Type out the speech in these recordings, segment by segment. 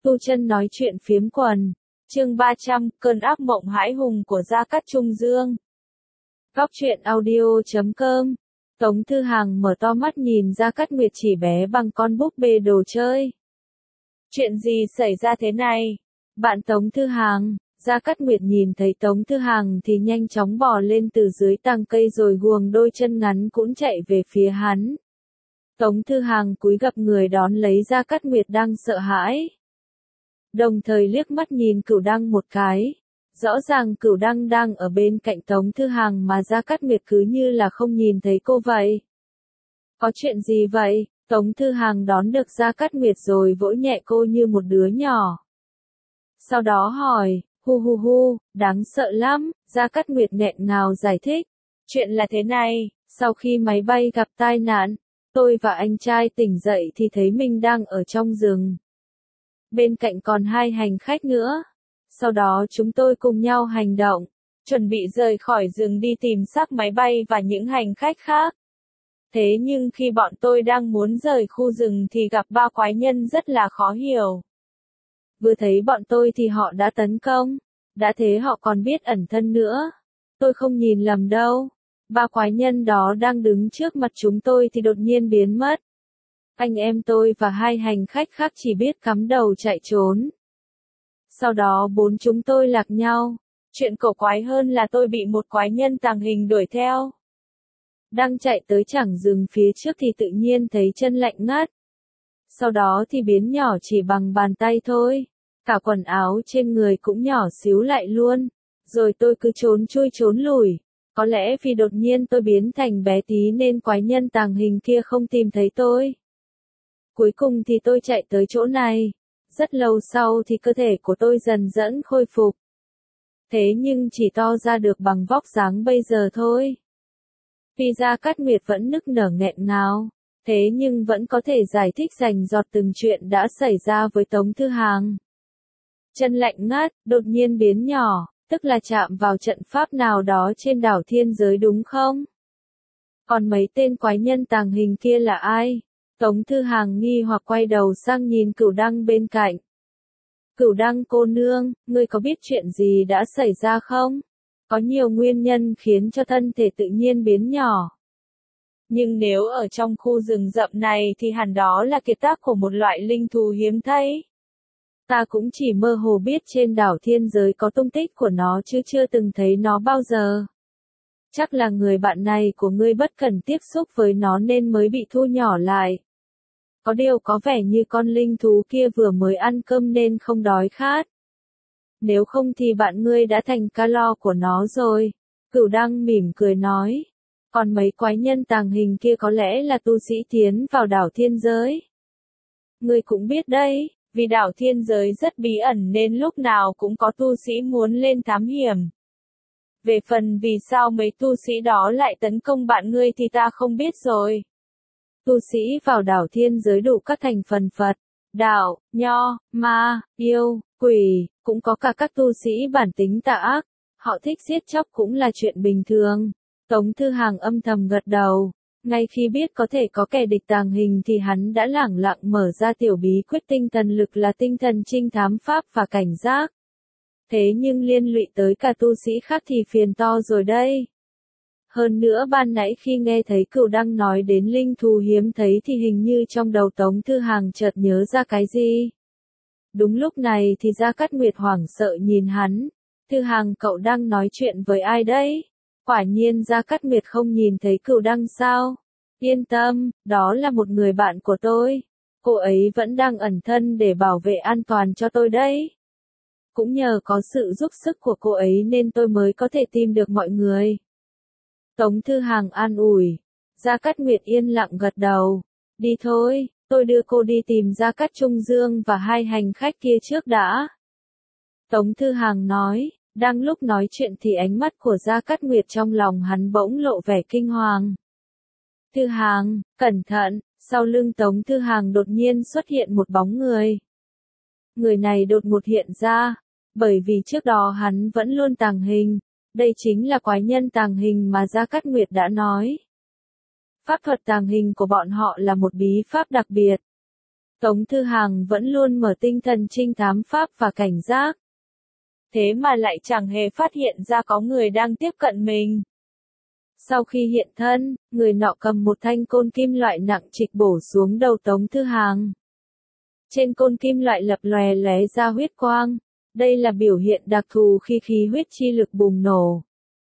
Tu Chân nói chuyện phiếm quần. Chương 300, cơn ác mộng hãi hùng của Gia Cát Trung Dương. Góc truyện audio.com. Tống Thư Hàng mở to mắt nhìn Gia Cát Nguyệt chỉ bé bằng con búp bê đồ chơi. Chuyện gì xảy ra thế này? Bạn Tống Thư Hàng. Gia Cát Nguyệt nhìn thấy Tống Thư Hàng thì nhanh chóng bò lên từ dưới tàng cây rồi guồng đôi chân ngắn cũng chạy về phía hắn. Tống Thư Hàng cúi gập người đón lấy Gia Cát Nguyệt đang sợ hãi. Đồng thời liếc mắt nhìn Cửu Đăng một cái. Rõ ràng Cửu Đăng đang ở bên cạnh Tống Thư Hàng mà Gia Cát Nguyệt cứ như là không nhìn thấy cô vậy. Có chuyện gì vậy? Tống Thư Hàng đón được Gia Cát Nguyệt rồi vỗ nhẹ cô như một đứa nhỏ. Sau đó hỏi, hu hu hu, đáng sợ lắm, Gia Cát Nguyệt nghẹn ngào giải thích. Chuyện là thế này, sau khi máy bay gặp tai nạn, tôi và anh trai tỉnh dậy thì thấy mình đang ở trong rừng. Bên cạnh còn hai hành khách nữa. Sau đó chúng tôi cùng nhau hành động, chuẩn bị rời khỏi rừng đi tìm xác máy bay và những hành khách khác. Thế nhưng khi bọn tôi đang muốn rời khu rừng thì gặp ba quái nhân rất là khó hiểu. Vừa thấy bọn tôi thì họ đã tấn công, đã thế họ còn biết ẩn thân nữa. Tôi không nhìn lầm đâu. Ba quái nhân đó đang đứng trước mặt chúng tôi thì đột nhiên biến mất. Anh em tôi và hai hành khách khác chỉ biết cắm đầu chạy trốn. Sau đó bốn chúng tôi lạc nhau. Chuyện cổ quái hơn là tôi bị một quái nhân tàng hình đuổi theo. Đang chạy tới chẳng dừng phía trước thì tự nhiên thấy chân lạnh ngắt. Sau đó thì biến nhỏ chỉ bằng bàn tay thôi. Cả quần áo trên người cũng nhỏ xíu lại luôn. Rồi tôi cứ trốn chui trốn lùi. Có lẽ vì đột nhiên tôi biến thành bé tí nên quái nhân tàng hình kia không tìm thấy tôi. Cuối cùng thì tôi chạy tới chỗ này. Rất lâu sau thì cơ thể của tôi dần dần khôi phục. Thế nhưng chỉ to ra được bằng vóc dáng bây giờ thôi. Vì Gia Cát Nguyệt vẫn nức nở nghẹn ngào. Thế nhưng vẫn có thể giải thích rành rọt từng chuyện đã xảy ra với Tống Thư Hàng. Chân lạnh ngắt, đột nhiên biến nhỏ, tức là chạm vào trận pháp nào đó trên đảo thiên giới đúng không? Còn mấy tên quái nhân tàng hình kia là ai? Tống Thư Hàng nghi hoặc quay đầu sang nhìn Cửu Đăng bên cạnh. Cửu Đăng cô nương, ngươi có biết chuyện gì đã xảy ra không? Có nhiều nguyên nhân khiến cho thân thể tự nhiên biến nhỏ. Nhưng nếu ở trong khu rừng rậm này thì hẳn đó là kiệt tác của một loại linh thú hiếm thấy. Ta cũng chỉ mơ hồ biết trên đảo thiên giới có tung tích của nó chứ chưa từng thấy nó bao giờ. Chắc là người bạn này của ngươi bất cẩn tiếp xúc với nó nên mới bị thu nhỏ lại. Có điều có vẻ như con linh thú kia vừa mới ăn cơm nên không đói khát. Nếu không thì bạn ngươi đã thành ca lo của nó rồi. Cửu Đăng mỉm cười nói. Còn mấy quái nhân tàng hình kia có lẽ là tu sĩ tiến vào đảo thiên giới. Ngươi cũng biết đấy, vì đảo thiên giới rất bí ẩn nên lúc nào cũng có tu sĩ muốn lên thám hiểm. Về phần vì sao mấy tu sĩ đó lại tấn công bạn ngươi thì ta không biết rồi. Tu sĩ vào đảo thiên giới đủ các thành phần Phật, đạo, nho, ma, yêu, quỷ, cũng có cả các tu sĩ bản tính tà ác. Họ thích giết chóc cũng là chuyện bình thường. Tống Thư Hàng âm thầm gật đầu. Ngay khi biết có thể có kẻ địch tàng hình thì hắn đã lẳng lặng mở ra tiểu bí quyết tinh thần lực là tinh thần trinh thám pháp và cảnh giác. Thế nhưng liên lụy tới cả tu sĩ khác thì phiền to rồi đây. Hơn nữa ban nãy khi nghe thấy Cửu Đăng nói đến linh thú hiếm thấy thì hình như trong đầu Tống Thư Hàng chợt nhớ ra cái gì. Đúng lúc này thì Gia Cát Nguyệt hoảng sợ nhìn hắn. Thư Hàng cậu đang nói chuyện với ai đấy? Quả nhiên Gia Cát Nguyệt không nhìn thấy Cửu Đăng sao? Yên tâm, đó là một người bạn của tôi. Cô ấy vẫn đang ẩn thân để bảo vệ an toàn cho tôi đấy. Cũng nhờ có sự giúp sức của cô ấy nên tôi mới có thể tìm được mọi người. Tống Thư Hàng an ủi. Gia Cát Nguyệt yên lặng gật đầu. Đi thôi, tôi đưa cô đi tìm Gia Cát Trung Dương và hai hành khách kia trước đã. Tống Thư Hàng nói. Đang lúc nói chuyện thì ánh mắt của Gia Cát Nguyệt trong lòng hắn bỗng lộ vẻ kinh hoàng. Thư Hàng, cẩn thận, sau lưng Tống Thư Hàng đột nhiên xuất hiện một bóng người. Người này đột ngột hiện ra, bởi vì trước đó hắn vẫn luôn tàng hình, đây chính là quái nhân tàng hình mà Gia Cát Nguyệt đã nói. Pháp thuật tàng hình của bọn họ là một bí pháp đặc biệt. Tống Thư Hàng vẫn luôn mở tinh thần trinh thám pháp và cảnh giác. Thế mà lại chẳng hề phát hiện ra có người đang tiếp cận mình. Sau khi hiện thân, người nọ cầm một thanh côn kim loại nặng trịch bổ xuống đầu Tống Thư Hàng. Trên côn kim loại lập lòe lóe ra huyết quang. Đây là biểu hiện đặc thù khi khí huyết chi lực bùng nổ.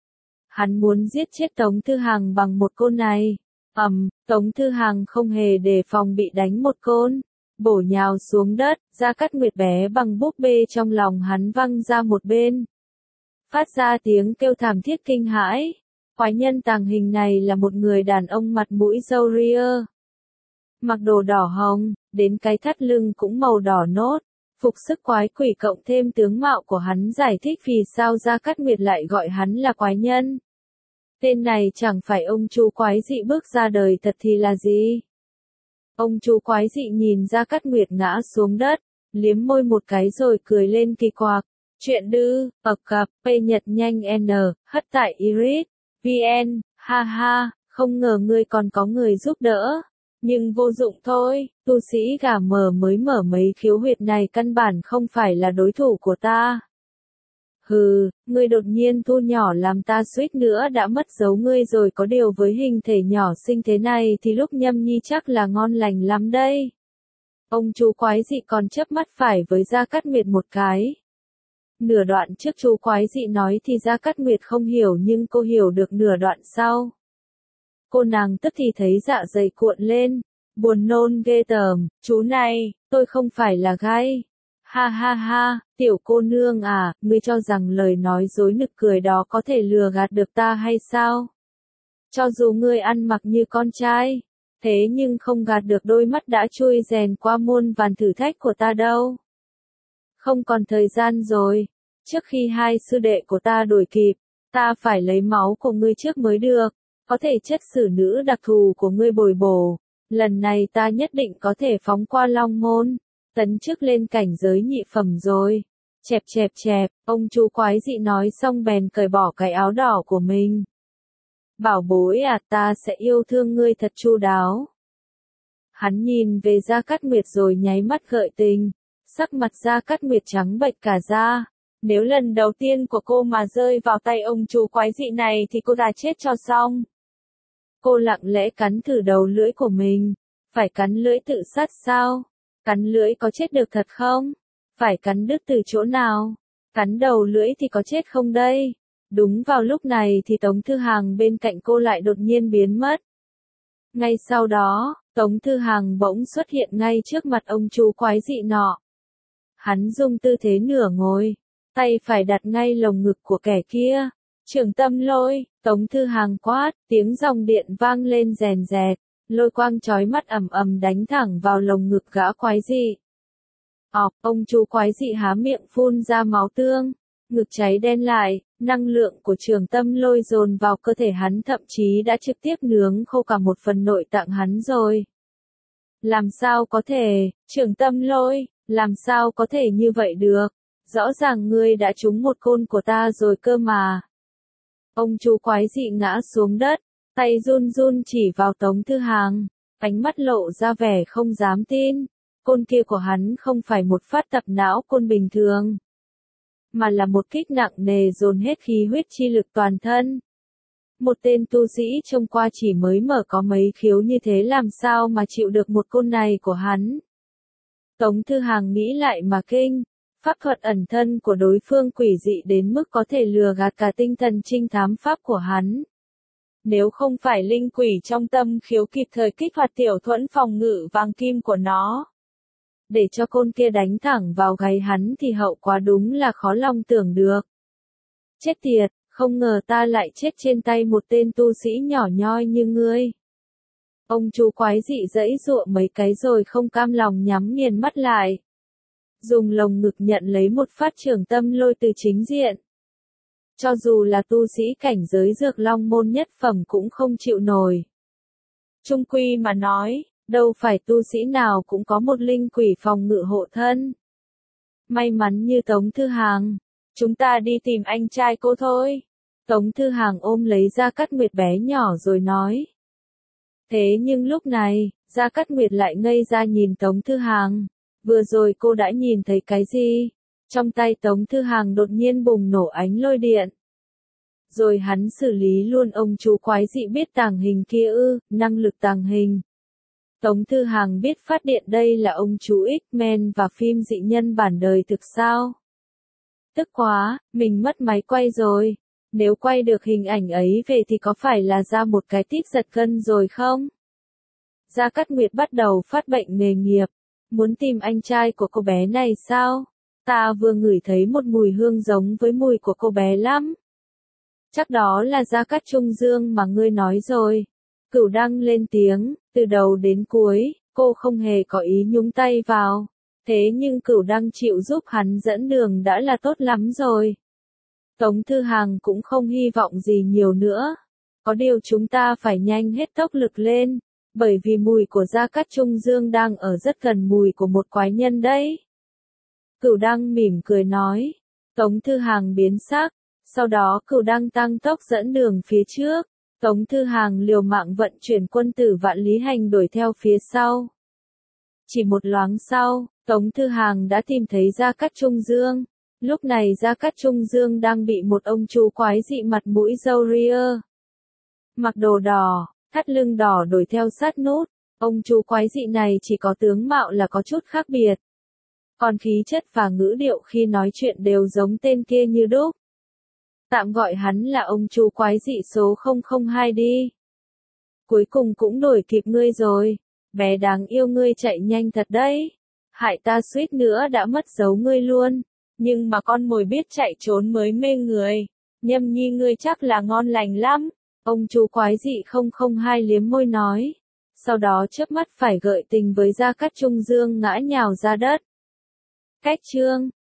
Hắn muốn giết chết Tống Thư Hàng bằng một côn này. Tống Thư Hàng không hề đề phòng bị đánh một côn. Bổ nhào xuống đất, Gia Cát Nguyệt bé bằng búp bê trong lòng hắn văng ra một bên. Phát ra tiếng kêu thảm thiết kinh hãi. Quái nhân tàng hình này là một người đàn ông mặt mũi râu ria. Mặc đồ đỏ hồng, đến cái thắt lưng cũng màu đỏ nốt. Phục sức quái quỷ cộng thêm tướng mạo của hắn giải thích vì sao Gia Cát Nguyệt lại gọi hắn là quái nhân. Tên này chẳng phải ông chú quái dị bước ra đời thật thì là gì? Ông chú quái dị nhìn Gia Cát Nguyệt ngã xuống đất, liếm môi một cái rồi cười lên kỳ quặc. Chuyện đư, cặp, P Nhật nhanh N, hất tại Iris, VN, ha ha, không ngờ ngươi còn có người giúp đỡ. Nhưng vô dụng thôi, tu sĩ gà mờ mới mở mấy khiếu huyệt này căn bản không phải là đối thủ của ta. Hừ, ngươi đột nhiên thu nhỏ làm ta suýt nữa đã mất dấu ngươi rồi, có điều với hình thể nhỏ xinh thế này thì lúc nhâm nhi chắc là ngon lành lắm đây. Ông chú quái dị còn chớp mắt phải với Gia Cát Nguyệt một cái. Nửa đoạn trước chú quái dị nói thì Gia Cát Nguyệt không hiểu nhưng cô hiểu được nửa đoạn sau. Cô nàng tức thì thấy dạ dày cuộn lên, buồn nôn ghê tởm, chú này, tôi không phải là gay. Ha ha ha, tiểu cô nương à, ngươi cho rằng lời nói dối nực cười đó có thể lừa gạt được ta hay sao? Cho dù ngươi ăn mặc như con trai, thế nhưng không gạt được đôi mắt đã chui rèn qua muôn vàn thử thách của ta đâu. Không còn thời gian rồi, trước khi hai sư đệ của ta đuổi kịp, ta phải lấy máu của ngươi trước mới được, có thể chất xử nữ đặc thù của ngươi bồi bổ, lần này ta nhất định có thể phóng qua Long Môn, tấn chức lên cảnh giới nhị phẩm rồi. Chẹp, ông chú quái dị nói xong bèn cởi bỏ cái áo đỏ của mình. Bảo bối à, ta sẽ yêu thương ngươi thật chu đáo. Hắn nhìn về Gia Cát Nguyệt rồi nháy mắt gợi tình, sắc mặt Gia Cát Nguyệt trắng bệch cả da. Nếu lần đầu tiên của cô mà rơi vào tay ông chú quái dị này thì cô ta chết cho xong. Cô lặng lẽ cắn thử đầu lưỡi của mình. Phải cắn lưỡi tự sát sao? Cắn lưỡi có chết được thật không? Phải cắn đứt từ chỗ nào? Cắn đầu lưỡi thì có chết không đây? Đúng vào lúc này thì Tống Thư Hàng bên cạnh cô lại đột nhiên biến mất. Ngay sau đó, Tống Thư Hàng bỗng xuất hiện ngay trước mặt ông chú quái dị nọ. Hắn dùng tư thế nửa ngồi, tay phải đặt ngay lồng ngực của kẻ kia. Trường Tâm Lôi, Tống Thư Hàng quát, tiếng dòng điện vang lên rèn rẹt, lôi quang chói mắt ầm ầm đánh thẳng vào lồng ngực gã quái dị. Ông chú quái dị há miệng phun ra máu tương, ngực cháy đen lại, năng lượng của Trường Tâm Lôi dồn vào cơ thể hắn thậm chí đã trực tiếp nướng khô cả một phần nội tạng hắn rồi. Làm sao có thể, Trường Tâm Lôi, làm sao có thể như vậy được? Rõ ràng ngươi đã trúng một côn của ta rồi cơ mà. Ông chú quái dị ngã xuống đất, tay run run chỉ vào Tống Thư Hàng, ánh mắt lộ ra vẻ không dám tin. Côn kia của hắn không phải một phát tập não côn bình thường, mà là một kích nặng nề dồn hết khí huyết chi lực toàn thân. Một tên tu sĩ trông qua chỉ mới mở có mấy khiếu như thế làm sao mà chịu được một côn này của hắn. Tống Thư Hàng nghĩ lại mà kinh, pháp thuật ẩn thân của đối phương quỷ dị đến mức có thể lừa gạt cả tinh thần trinh thám pháp của hắn. Nếu không phải linh quỷ trong tâm khiếu kịp thời kích hoạt tiểu thuẫn phòng ngự vàng kim của nó, để cho côn kia đánh thẳng vào gáy hắn thì hậu quả đúng là khó lòng tưởng được. Chết tiệt, không ngờ ta lại chết trên tay một tên tu sĩ nhỏ nhoi như ngươi. Ông chú quái dị giãy giụa mấy cái rồi không cam lòng nhắm nghiền mắt lại. Dùng lồng ngực nhận lấy một phát Trường Tâm Lôi từ chính diện. Cho dù là tu sĩ cảnh giới Dược Long môn nhất phẩm cũng không chịu nổi. Chung quy mà nói, đâu phải tu sĩ nào cũng có một linh quỷ phòng ngự hộ thân. May mắn như Tống Thư Hàng, chúng ta đi tìm anh trai cô thôi. Tống Thư Hàng ôm lấy Gia Cát Nguyệt bé nhỏ rồi nói. Thế nhưng lúc này, Gia Cát Nguyệt lại ngây ra nhìn Tống Thư Hàng. Vừa rồi cô đã nhìn thấy cái gì? Trong tay Tống Thư Hàng đột nhiên bùng nổ ánh lôi điện. Rồi hắn xử lý luôn ông chú quái dị biết tàng hình kia ư, năng lực tàng hình. Tống Thư Hàng biết phát điện đây là ông chú X-Men và phim dị nhân bản đời thực sao? Tức quá, mình mất máy quay rồi. Nếu quay được hình ảnh ấy về thì có phải là ra một cái tít giật gân rồi không? Gia Cát Nguyệt bắt đầu phát bệnh nghề nghiệp. Muốn tìm anh trai của cô bé này sao? Ta vừa ngửi thấy một mùi hương giống với mùi của cô bé lắm. Chắc đó là Gia Cát Trung Dương mà ngươi nói rồi. Cửu Đăng lên tiếng, từ đầu đến cuối, cô không hề có ý nhúng tay vào. Thế nhưng Cửu Đăng chịu giúp hắn dẫn đường đã là tốt lắm rồi. Tống Thư Hàng cũng không hy vọng gì nhiều nữa. Có điều chúng ta phải nhanh hết tốc lực lên, bởi vì mùi của Gia Cát Trung Dương đang ở rất gần mùi của một quái nhân đấy. Cửu Đăng mỉm cười nói. Tống Thư Hàng biến sắc, sau đó Cửu Đăng tăng tốc dẫn đường phía trước. Tống Thư Hàng liều mạng vận chuyển quân tử Vạn Lý Hành đuổi theo phía sau. Chỉ một loáng sau, Tống Thư Hàng đã tìm thấy Gia Cát Trung Dương. Lúc này Gia Cát Trung Dương đang bị một ông chú quái dị mặt mũi râu ria, mặc đồ đỏ, thắt lưng đỏ đuổi theo sát nút. Ông chú quái dị này chỉ có tướng mạo là có chút khác biệt. Còn khí chất và ngữ điệu khi nói chuyện đều giống tên kia như đúc. Tạm gọi hắn là ông chú quái dị số 002 đi. Cuối cùng cũng đuổi kịp ngươi rồi. Bé đáng yêu ngươi chạy nhanh thật đấy. Hại ta suýt nữa đã mất dấu ngươi luôn. Nhưng mà con mồi biết chạy trốn mới mê người. Nhâm nhi ngươi chắc là ngon lành lắm. Ông chú quái dị 002 liếm môi nói. Sau đó chớp mắt phải gợi tình với Gia Cát Trung Dương ngã nhào ra đất. Cách chương